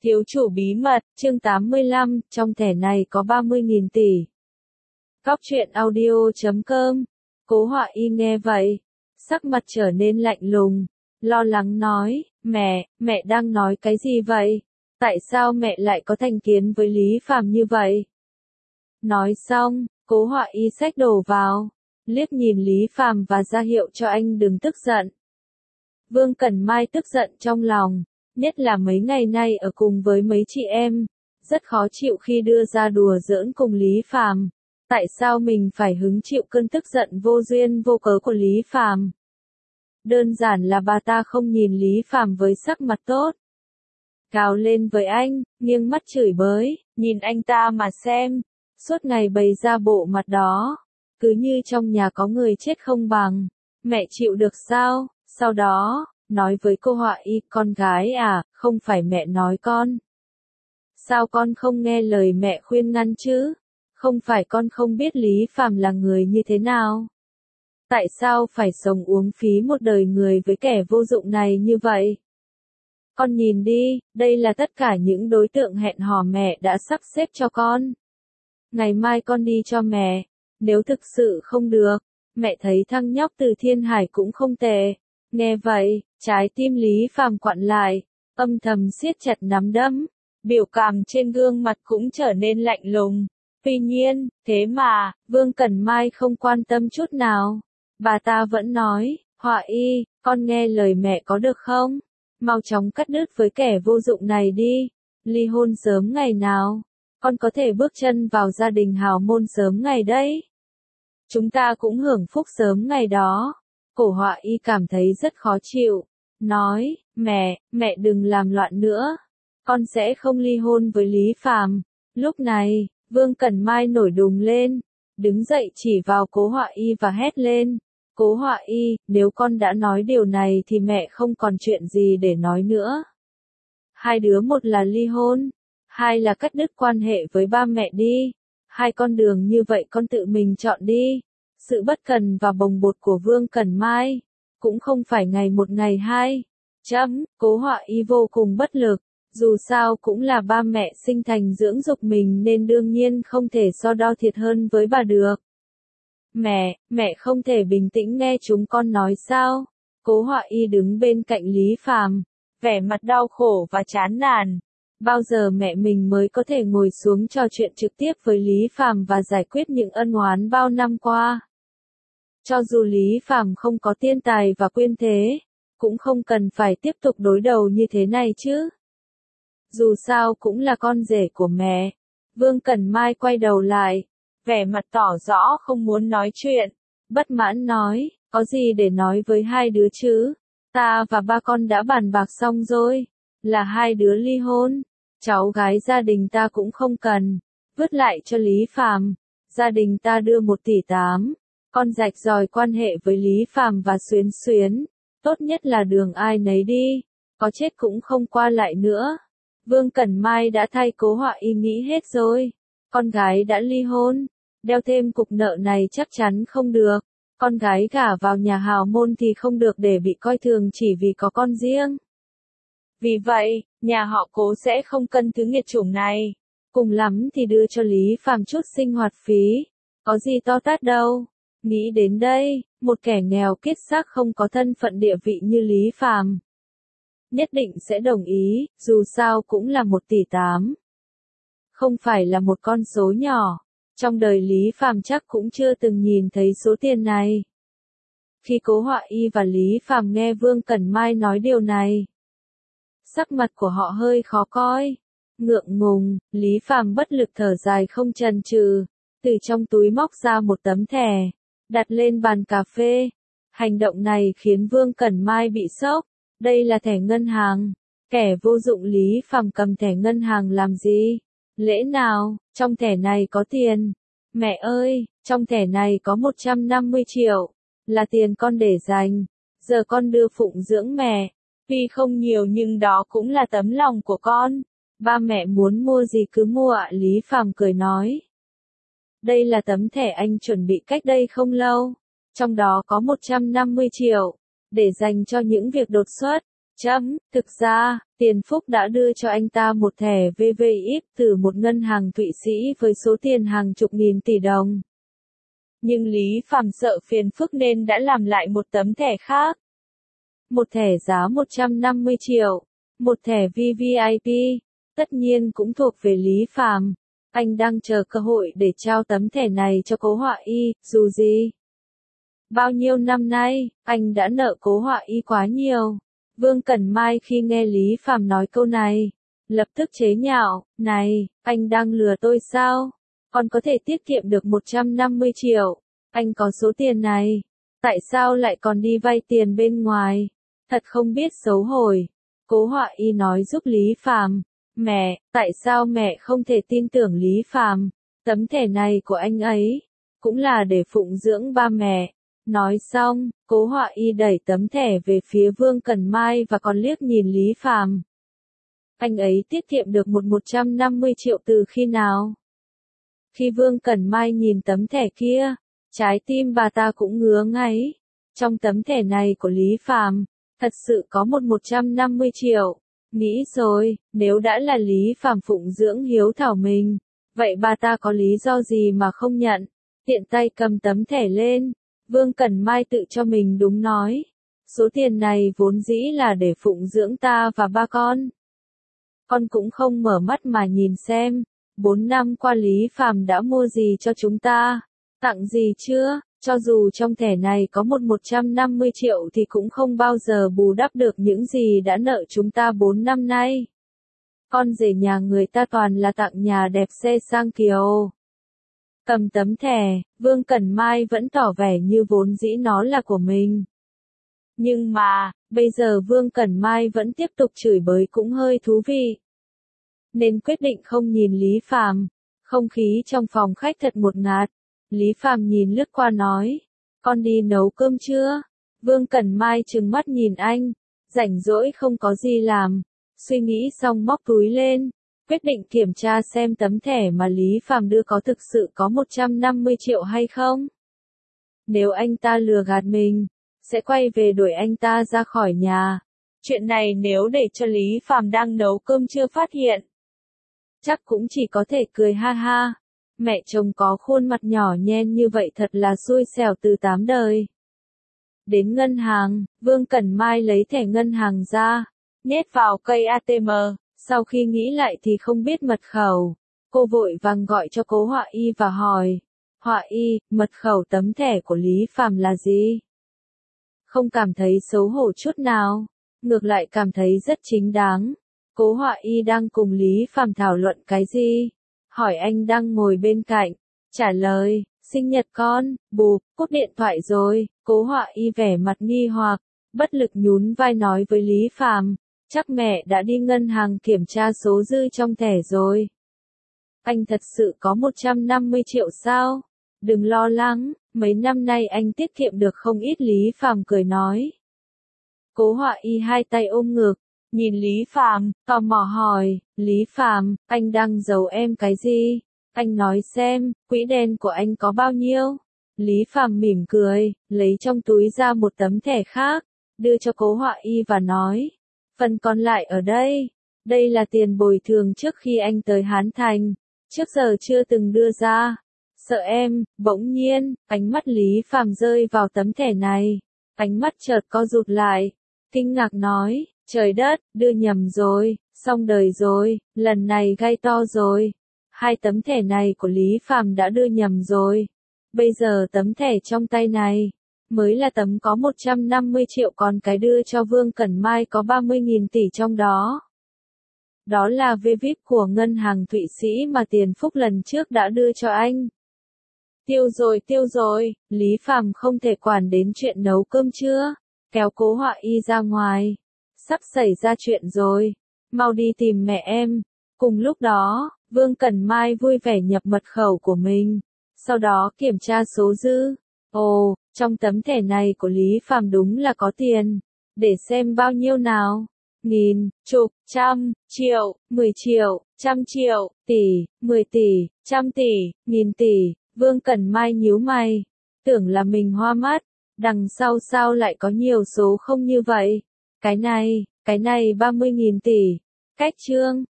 Thiếu chủ bí mật, chương 85, trong thẻ này có 30.000 tỷ. Cóc truyện audio.com. Cố Họa Y nghe vậy, sắc mặt trở nên lạnh lùng, lo lắng nói, mẹ đang nói cái gì vậy? Tại sao mẹ lại có thành kiến với Lý Phàm như vậy? Nói xong, Cố Họa Y xách đồ vào, liếc nhìn Lý Phàm và ra hiệu cho anh đừng tức giận. Vương Cẩn Mai tức giận trong lòng, nhất là mấy ngày nay ở cùng với mấy chị em, rất khó chịu khi đưa ra đùa giỡn cùng Lý Phàm. Tại sao mình phải hứng chịu cơn tức giận vô duyên vô cớ của Lý Phàm? Đơn giản là bà ta không nhìn Lý Phàm với sắc mặt tốt. Gào lên với anh, nghiêng mắt chửi bới, nhìn anh ta mà xem, suốt ngày bày ra bộ mặt đó, cứ như trong nhà có người chết không bằng. Mẹ chịu được sao? Sau đó, nói với cô Họa Y, con gái à, không phải mẹ nói con. Sao con không nghe lời mẹ khuyên ngăn chứ? Không phải con không biết Lý Phàm là người như thế nào? Tại sao phải sống uống phí một đời người với kẻ vô dụng này như vậy? Con nhìn đi, đây là tất cả những đối tượng hẹn hò mẹ đã sắp xếp cho con. Ngày mai con đi cho mẹ, nếu thực sự không được, mẹ thấy thằng nhóc từ Thiên Hải cũng không tệ. Nghe vậy, trái tim Lý Phàm quặn lại, âm thầm siết chặt nắm đấm, biểu cảm trên gương mặt cũng trở nên lạnh lùng. Tuy nhiên, thế mà, Vương Cẩn Mai không quan tâm chút nào. Bà ta vẫn nói, Họa Y, con nghe lời mẹ có được không? Mau chóng cắt đứt với kẻ vô dụng này đi. Ly hôn sớm ngày nào, con có thể bước chân vào gia đình hào môn sớm ngày đấy. Chúng ta cũng hưởng phúc sớm ngày đó. Cổ Họa Y cảm thấy rất khó chịu, nói, mẹ đừng làm loạn nữa, con sẽ không ly hôn với Lý Phàm. Lúc này, Vương Cẩn Mai nổi đùng lên, đứng dậy chỉ vào Cố Họa Y và hét lên, Cố Họa Y, nếu con đã nói điều này thì mẹ không còn chuyện gì để nói nữa. Hai đứa một là ly hôn, hai là cắt đứt quan hệ với ba mẹ đi, hai con đường như vậy con tự mình chọn đi. Sự bất cần và bồng bột của Vương Cẩn Mai, cũng không phải ngày một ngày hai. Cố Họa Y vô cùng bất lực, dù sao cũng là ba mẹ sinh thành dưỡng dục mình nên đương nhiên không thể so đo thiệt hơn với bà được. Mẹ không thể bình tĩnh nghe chúng con nói sao? Cố Họa Y đứng bên cạnh Lý Phàm, vẻ mặt đau khổ và chán nản. Bao giờ mẹ mình mới có thể ngồi xuống trò chuyện trực tiếp với Lý Phàm và giải quyết những ân oán bao năm qua? Cho dù Lý Phàm không có tiên tài và quyên thế, cũng không cần phải tiếp tục đối đầu như thế này chứ. Dù sao cũng là con rể của mẹ. Vương Cẩn Mai quay đầu lại, vẻ mặt tỏ rõ không muốn nói chuyện, bất mãn nói, có gì để nói với hai đứa chứ? Ta và ba con đã bàn bạc xong rồi, là hai đứa ly hôn, cháu gái gia đình ta cũng không cần, vứt lại cho Lý Phàm. Gia đình ta đưa 1,8 tỷ, con rạch ròi quan hệ với Lý Phàm và Xuyến Xuyến, tốt nhất là đường ai nấy đi, có chết cũng không qua lại nữa. Vương Cẩn Mai đã thay Cố Họa Y nghĩ hết rồi, con gái đã ly hôn, đeo thêm cục nợ này chắc chắn không được, con gái gả vào nhà hào môn thì không được để bị coi thường chỉ vì có con riêng. Vì vậy, nhà họ Cố sẽ không cân thứ nghiệt chủng này, cùng lắm thì đưa cho Lý Phàm chút sinh hoạt phí, có gì to tát đâu. Nghĩ đến đây, một kẻ nghèo kiết xác không có thân phận địa vị như Lý Phàm nhất định sẽ đồng ý, dù sao cũng là 1,8 tỷ. Không phải là một con số nhỏ, trong đời Lý Phàm chắc cũng chưa từng nhìn thấy số tiền này. Khi Cố Họa Y và Lý Phàm nghe Vương Cẩn Mai nói điều này, sắc mặt của họ hơi khó coi, ngượng ngùng. Lý Phàm bất lực thở dài không chần chừ, từ trong túi móc ra một tấm thẻ, đặt lên bàn cà phê. Hành động này khiến Vương Cẩn Mai bị sốc. Đây là thẻ ngân hàng. Kẻ vô dụng Lý Phàm cầm thẻ ngân hàng làm gì? Lẽ nào, trong thẻ này có tiền? Mẹ ơi, trong thẻ này có 150 triệu. Là tiền con để dành. Giờ con đưa phụng dưỡng mẹ. Tuy không nhiều nhưng đó cũng là tấm lòng của con. Ba mẹ muốn mua gì cứ mua ạ. Lý Phàm cười nói. Đây là tấm thẻ anh chuẩn bị cách đây không lâu. Trong đó có 150 triệu. Để dành cho những việc đột xuất. Thực ra, Tiền Phúc đã đưa cho anh ta một thẻ VVIP từ một ngân hàng Thụy Sĩ với số tiền hàng chục nghìn tỷ đồng. Nhưng Lý Phàm sợ phiền phức nên đã làm lại một tấm thẻ khác. Một thẻ giá 150 triệu, một thẻ VVIP, tất nhiên cũng thuộc về Lý Phàm. Anh đang chờ cơ hội để trao tấm thẻ này cho Cố Họa Y, dù gì. Bao nhiêu năm nay, anh đã nợ Cố Họa Y quá nhiều. Vương Cẩn Mai khi nghe Lý Phàm nói câu này, lập tức chế nhạo, này, anh đang lừa tôi sao? Còn có thể tiết kiệm được 150 triệu, anh có số tiền này, tại sao lại còn đi vay tiền bên ngoài? Thật không biết xấu hổ. Cố Họa Y nói giúp Lý Phàm, mẹ, tại sao mẹ không thể tin tưởng Lý Phàm? Tấm thẻ này của anh ấy, cũng là để phụng dưỡng ba mẹ. Nói xong, Cố Họa Y đẩy tấm thẻ về phía Vương Cẩn Mai và còn liếc nhìn Lý Phàm. Anh ấy tiết kiệm được 150 triệu từ khi nào? Khi Vương Cẩn Mai nhìn tấm thẻ kia, trái tim bà ta cũng ngứa ngáy. Trong tấm thẻ này của Lý Phàm, thật sự có 150 triệu. Nghĩ rồi, nếu đã là Lý Phàm phụng dưỡng hiếu thảo mình, vậy bà ta có lý do gì mà không nhận? Tiện tay cầm tấm thẻ lên, Vương Cẩn Mai tự cho mình đúng nói. Số tiền này vốn dĩ là để phụng dưỡng ta và ba con. Con cũng không mở mắt mà nhìn xem, 4 năm qua Lý Phàm đã mua gì cho chúng ta, tặng gì chưa, cho dù trong thẻ này có 150 triệu thì cũng không bao giờ bù đắp được những gì đã nợ chúng ta 4 năm nay. Con rể nhà người ta toàn là tặng nhà đẹp xe sang kiều. Cầm tấm thẻ, Vương Cẩn Mai vẫn tỏ vẻ như vốn dĩ nó là của mình. Nhưng mà, bây giờ Vương Cẩn Mai vẫn tiếp tục chửi bới cũng hơi thú vị. Nên quyết định không nhìn Lý Phàm. Không khí trong phòng khách thật ngột ngạt. Lý Phàm nhìn lướt qua nói, con đi nấu cơm chưa? Vương Cẩn Mai trừng mắt nhìn anh, rảnh rỗi không có gì làm. Suy nghĩ xong móc túi lên, quyết định kiểm tra xem tấm thẻ mà Lý Phàm đưa có thực sự có 150 triệu hay không. Nếu anh ta lừa gạt mình, sẽ quay về đuổi anh ta ra khỏi nhà. Chuyện này nếu để cho Lý Phàm đang nấu cơm chưa phát hiện, chắc cũng chỉ có thể cười ha ha. Mẹ chồng có khuôn mặt nhỏ nhen như vậy thật là xui xẻo từ 8 đời. Đến ngân hàng, Vương Cẩn Mai lấy thẻ ngân hàng ra, nhét vào cây ATM. Sau khi nghĩ lại thì không biết mật khẩu, cô vội vàng gọi cho Cố Họa Y và hỏi, Họa Y, mật khẩu tấm thẻ của Lý Phàm là gì? Không cảm thấy xấu hổ chút nào, ngược lại cảm thấy rất chính đáng. Cố Họa Y đang cùng Lý Phàm thảo luận cái gì? Hỏi anh đang ngồi bên cạnh, trả lời, sinh nhật con, bụp, cúp điện thoại rồi. Cố Họa Y vẻ mặt nghi hoặc, bất lực nhún vai nói với Lý Phàm, chắc mẹ đã đi ngân hàng kiểm tra số dư trong thẻ rồi. Anh thật sự có 150 triệu sao? Đừng lo lắng, mấy năm nay anh tiết kiệm được không ít. Lý Phàm cười nói. Cố Họa Y hai tay ôm ngực, nhìn Lý Phàm, tò mò hỏi, Lý Phàm, anh đang giấu em cái gì? Anh nói xem, quỹ đen của anh có bao nhiêu? Lý Phàm mỉm cười, lấy trong túi ra một tấm thẻ khác, đưa cho Cố Họa Y và nói, phần còn lại ở đây. Đây là tiền bồi thường trước khi anh tới Hán Thành, trước giờ chưa từng đưa ra. Sợ em, bỗng nhiên, ánh mắt Lý Phàm rơi vào tấm thẻ này. Ánh mắt chợt co rụt lại, kinh ngạc nói, trời đất, đưa nhầm rồi, xong đời rồi, lần này gai to rồi. Hai tấm thẻ này của Lý Phàm đã đưa nhầm rồi. Bây giờ tấm thẻ trong tay này, mới là tấm có 150 triệu, còn cái đưa cho Vương Cẩn Mai có 30.000 tỷ trong đó. Đó là VVIP của ngân hàng Thụy Sĩ mà Tiền Phúc lần trước đã đưa cho anh. Tiêu rồi, Lý Phàm không thể quản đến chuyện nấu cơm chưa, kéo Cố Họa Y ra ngoài. Sắp xảy ra chuyện rồi, mau đi tìm mẹ em. Cùng lúc đó, Vương Cẩn Mai vui vẻ nhập mật khẩu của mình, sau đó kiểm tra số dư. Ồ, trong tấm thẻ này của Lý Phàm đúng là có tiền, để xem bao nhiêu nào. Nghìn, chục, trăm, triệu, 10 triệu, trăm triệu, tỷ, 10 tỷ, trăm tỷ, nghìn tỷ. Vương Cẩn Mai nhíu mày, tưởng là mình hoa mắt, đằng sau sao lại có nhiều số không như vậy? Cái này, Cái này 30.000 tỷ. Cách chương